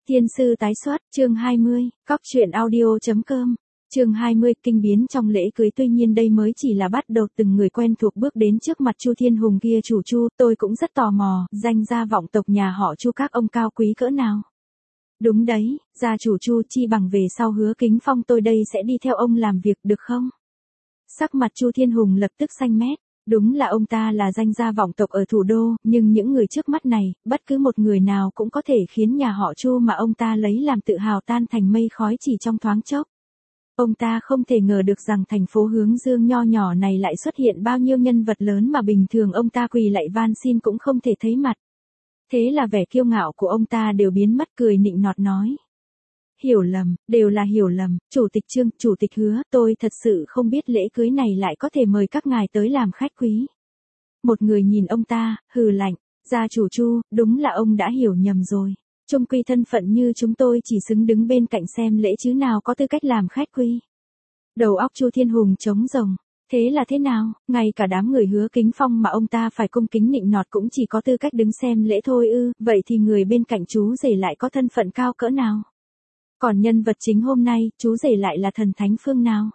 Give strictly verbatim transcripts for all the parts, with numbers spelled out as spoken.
Thiên sư tái xuất, chương hai mươi, cóc truyện audio.com, chương hai mươi, kinh biến trong lễ cưới. Tuy nhiên đây mới chỉ là bắt đầu, từng người quen thuộc bước đến trước mặt Chu Thiên Hùng kia. Chủ Chu, tôi cũng rất tò mò, danh gia vọng tộc nhà họ Chu các ông cao quý cỡ nào. Đúng đấy, gia chủ Chu, chi bằng về sau Hứa Kính Phong tôi đây sẽ đi theo ông làm việc được không? Sắc mặt Chu Thiên Hùng lập tức xanh mét. Đúng là ông ta là danh gia vọng tộc ở thủ đô, nhưng những người trước mắt này, bất cứ một người nào cũng có thể khiến nhà họ Chu mà ông ta lấy làm tự hào tan thành mây khói chỉ trong thoáng chốc. Ông ta không thể ngờ được rằng thành phố Hướng Dương nho nhỏ này lại xuất hiện bao nhiêu nhân vật lớn mà bình thường ông ta quỳ lạy van xin cũng không thể thấy mặt. Thế là vẻ kiêu ngạo của ông ta đều biến mất, cười nịnh nọt nói. Hiểu lầm, đều là hiểu lầm, chủ tịch Trương, chủ tịch Hứa, tôi thật sự không biết lễ cưới này lại có thể mời các ngài tới làm khách quý. Một người nhìn ông ta, hừ lạnh, gia chủ Chu, đúng là ông đã hiểu nhầm rồi. Chung quy thân phận như chúng tôi chỉ xứng đứng bên cạnh xem lễ chứ nào có tư cách làm khách quý. Đầu óc Chu Thiên Hùng trống rỗng. Thế là thế nào, ngay cả đám người Hứa Kính Phong mà ông ta phải cung kính nịnh nọt cũng chỉ có tư cách đứng xem lễ thôi ư, vậy thì người bên cạnh chú rể lại có thân phận cao cỡ nào? Còn nhân vật chính hôm nay, chú rể lại là thần thánh phương nào?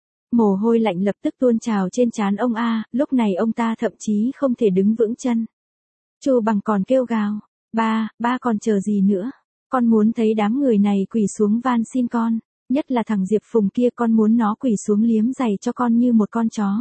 Mồ hôi lạnh lập tức tuôn trào trên trán ông a, lúc này ông ta thậm chí không thể đứng vững chân. Chu Bằng còn kêu gào, ba, ba còn chờ gì nữa? Con muốn thấy đám người này quỳ xuống van xin con, nhất là thằng Diệp Phùng kia, con muốn nó quỳ xuống liếm giày cho con như một con chó.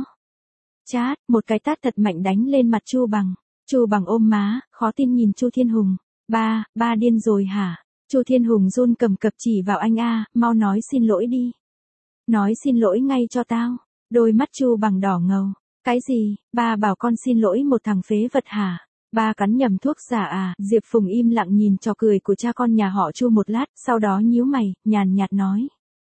Chát, một cái tát thật mạnh đánh lên mặt Chu Bằng. Chu Bằng ôm má, khó tin nhìn Chu Thiên Hùng, ba, ba điên rồi hả? Chu Thiên Hùng run cầm cập chỉ vào anh a, mau nói xin lỗi đi. Nói xin lỗi ngay cho tao. Đôi mắt Chu Bằng đỏ ngầu. Cái gì, ba bảo con xin lỗi một thằng phế vật hả? Ba cắn nhầm thuốc giả à? Diệp Phùng im lặng nhìn trò cười của cha con nhà họ Chu một lát, sau đó nhíu mày, nhàn nhạt nói.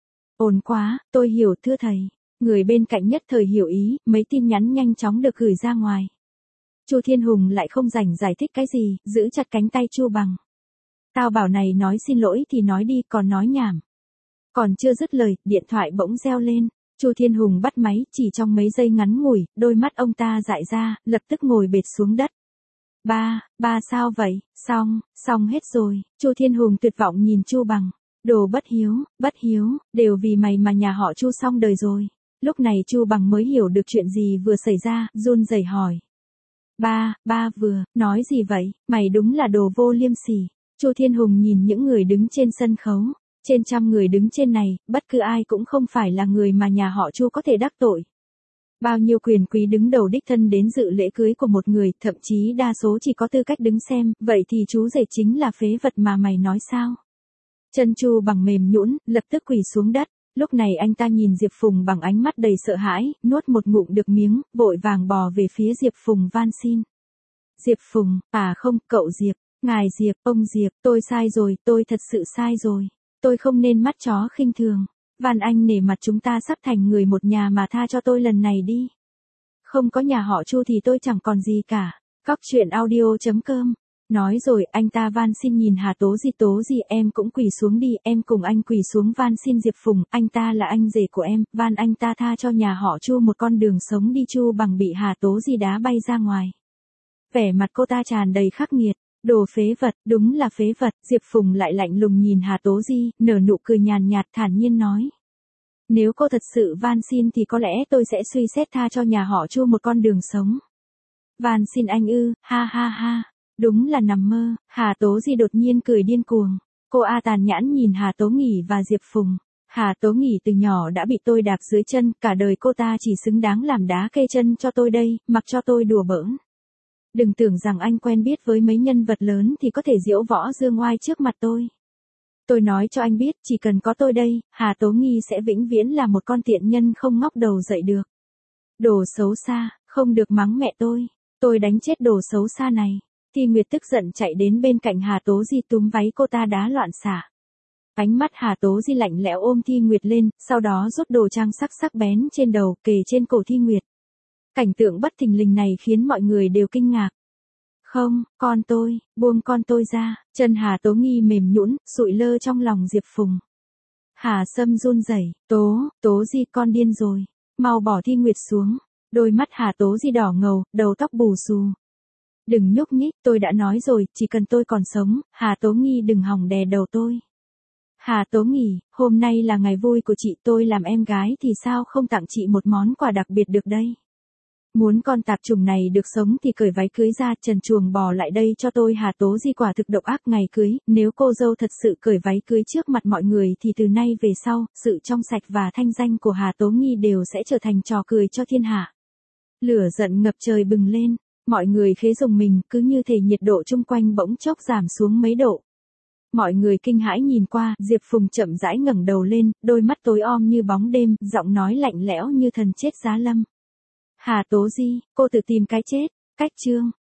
Ổn quá, tôi hiểu thưa thầy. Người bên cạnh nhất thời hiểu ý, mấy tin nhắn nhanh chóng được gửi ra ngoài. Chu Thiên Hùng lại không rảnh giải thích cái gì, giữ chặt cánh tay Chu Bằng. Tao bảo này nói xin lỗi thì nói đi, còn nói nhảm. Còn chưa dứt lời, điện thoại bỗng reo lên. Chu Thiên Hùng bắt máy, chỉ trong mấy giây ngắn ngủi, đôi mắt ông ta dại ra, lập tức ngồi bệt xuống đất. Ba, ba sao vậy? Xong, xong hết rồi. Chu Thiên Hùng tuyệt vọng nhìn Chu Bằng. Đồ bất hiếu, bất hiếu, đều vì mày mà nhà họ Chu xong đời rồi. Lúc này Chu Bằng mới hiểu được chuyện gì vừa xảy ra, run rẩy hỏi. Ba, ba vừa, nói gì vậy? Mày đúng là đồ vô liêm sỉ. Chu Thiên Hùng nhìn những người đứng trên sân khấu. Trên trăm người đứng trên này, bất cứ ai cũng không phải là người mà nhà họ Chu có thể đắc tội. Bao nhiêu quyền quý đứng đầu đích thân đến dự lễ cưới của một người, thậm chí đa số chỉ có tư cách đứng xem, vậy thì chú rể chính là phế vật mà mày nói sao? Chân Chu Bằng mềm nhũn, lập tức quỳ xuống đất. Lúc này anh ta nhìn Diệp Phùng bằng ánh mắt đầy sợ hãi, nuốt một ngụm được miếng, vội vàng bò về phía Diệp Phùng van xin. Diệp Phùng, à không, cậu Diệp. Ngài Diệp, ông Diệp, tôi sai rồi, tôi thật sự sai rồi. Tôi không nên mắt chó khinh thường. Van anh nể mặt chúng ta sắp thành người một nhà mà tha cho tôi lần này đi. Không có nhà họ Chu thì tôi chẳng còn gì cả. Cóc truyện audio.com. Nói rồi, anh ta van xin nhìn Hà Tố Di. Tố Di, em cũng quỳ xuống đi, em cùng anh quỳ xuống van xin Diệp Phùng, anh ta là anh rể của em, van anh ta tha cho nhà họ Chu một con đường sống đi. Chu Bằng bị Hà Tố Di đá bay ra ngoài. Vẻ mặt cô ta tràn đầy khắc nghiệt. Đồ phế vật, đúng là phế vật. Diệp Phùng lại lạnh lùng nhìn Hà Tố Di, nở nụ cười nhàn nhạt thản nhiên nói. Nếu cô thật sự van xin thì có lẽ tôi sẽ suy xét tha cho nhà họ Chu một con đường sống. Van xin anh ư, ha ha ha, đúng là nằm mơ. Hà Tố Di đột nhiên cười điên cuồng. Cô A tàn nhãn nhìn Hà Tố Nghỉ và Diệp Phùng. Hà Tố Nghỉ từ nhỏ đã bị tôi đạp dưới chân, cả đời cô ta chỉ xứng đáng làm đá kê chân cho tôi đây, mặc cho tôi đùa bỡn. Đừng tưởng rằng anh quen biết với mấy nhân vật lớn thì có thể diễu võ dương oai trước mặt tôi. Tôi nói cho anh biết, chỉ cần có tôi đây, Hà Tố Nghi sẽ vĩnh viễn là một con tiện nhân không ngóc đầu dậy được. Đồ xấu xa, không được mắng mẹ tôi. Tôi đánh chết đồ xấu xa này. Thi Nguyệt tức giận chạy đến bên cạnh Hà Tố Di túm váy cô ta đá loạn xả. Ánh mắt Hà Tố Di lạnh lẽo ôm Thi Nguyệt lên, sau đó rút đồ trang sắc sắc bén trên đầu, kề trên cổ Thi Nguyệt. Cảnh tượng bất thình lình này khiến mọi người đều kinh ngạc. Không, con tôi, buông con tôi ra. Chân Hà Tố Nghi mềm nhũn, sụi lơ trong lòng Diệp Phùng. Hà Sâm run rẩy, Tố, Tố Di con điên rồi. Mau bỏ Thi Nguyệt xuống. Đôi mắt Hà Tố Di đỏ ngầu, đầu tóc bù xù. Đừng nhúc nhích, tôi đã nói rồi, chỉ cần tôi còn sống, Hà Tố Nghi đừng hòng đè đầu tôi. Hà Tố Nghi, hôm nay là ngày vui của chị, tôi làm em gái thì sao không tặng chị một món quà đặc biệt được đây? Muốn con tạp chủng này được sống thì cởi váy cưới ra, trần truồng bò lại đây cho tôi. Hà Tố Di quả thực độc ác. Ngày cưới, nếu cô dâu thật sự cởi váy cưới trước mặt mọi người thì từ nay về sau, sự trong sạch và thanh danh của Hà Tố Nghi đều sẽ trở thành trò cười cho thiên hạ. Lửa giận ngập trời bừng lên, mọi người khế rùng mình, cứ như thể nhiệt độ chung quanh bỗng chốc giảm xuống mấy độ. Mọi người kinh hãi nhìn qua, Diệp Phùng chậm rãi ngẩng đầu lên, đôi mắt tối om như bóng đêm, giọng nói lạnh lẽo như thần chết giá lâm. Hà Tố Di, cô tự tìm cái chết. Cách chương